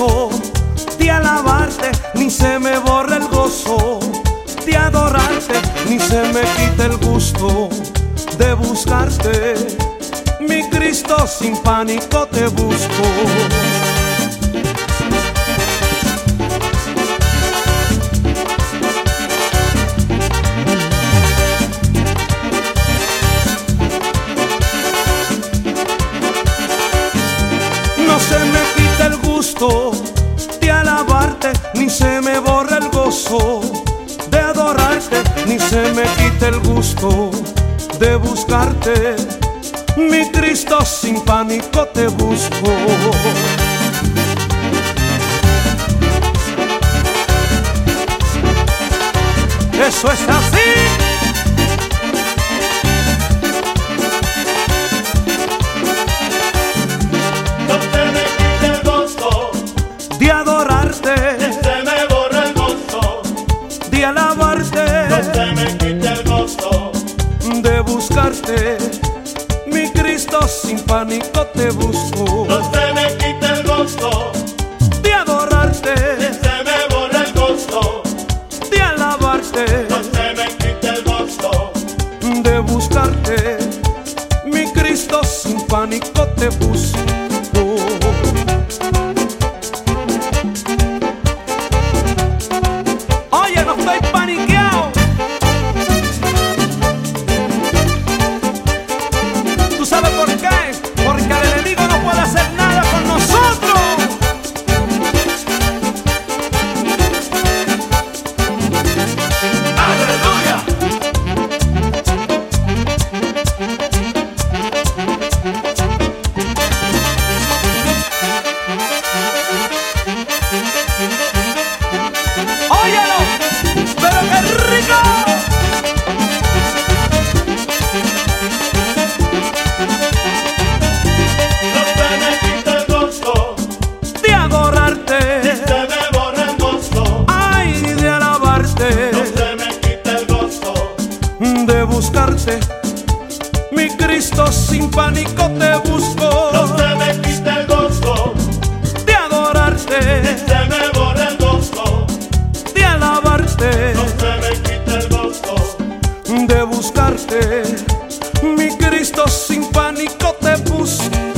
gusto de alabarte, ni se me borra el gozo de adorarte, ni se me quita el gusto de buscarte. Mi Cristo, sin pánico te busco. No se me quita el gusto de alabarte, ni se me borra el gozo de adorarte, ni se me quita el gusto de buscarte. Mi Cristo, sin pánico te busco. Eso es así. No se me quita el gozo De adorarte, se me borra el gozo. de alabarte, No se me quita el gozo. de buscarte. Mi Cristo, sin pánico te busco. No se me quita el gozo. De adorarte, Se me borra el gozo. de alabarte, No se me quita el gozo. de buscarte. Mi Cristo, sin pánico te busco. Oye, no estoy paniqueado. ¿Tú sabes por qué? Porque el enemigo no puede hacer nada con nosotros. ¡Aleluya! Óyelo, pero qué rico. No se me quita el gozo. De adorarte, Se me borra el gozo. ay, de alabarte, No se me quita el gozo. de buscarte. Mi Cristo, sin pánico te busco. No se me quita el gozo. De adorarte, Se me borra el gozo. de alabarte, No se me quita el gozo. de buscarte. Mi Cristo, sin pánico te busco.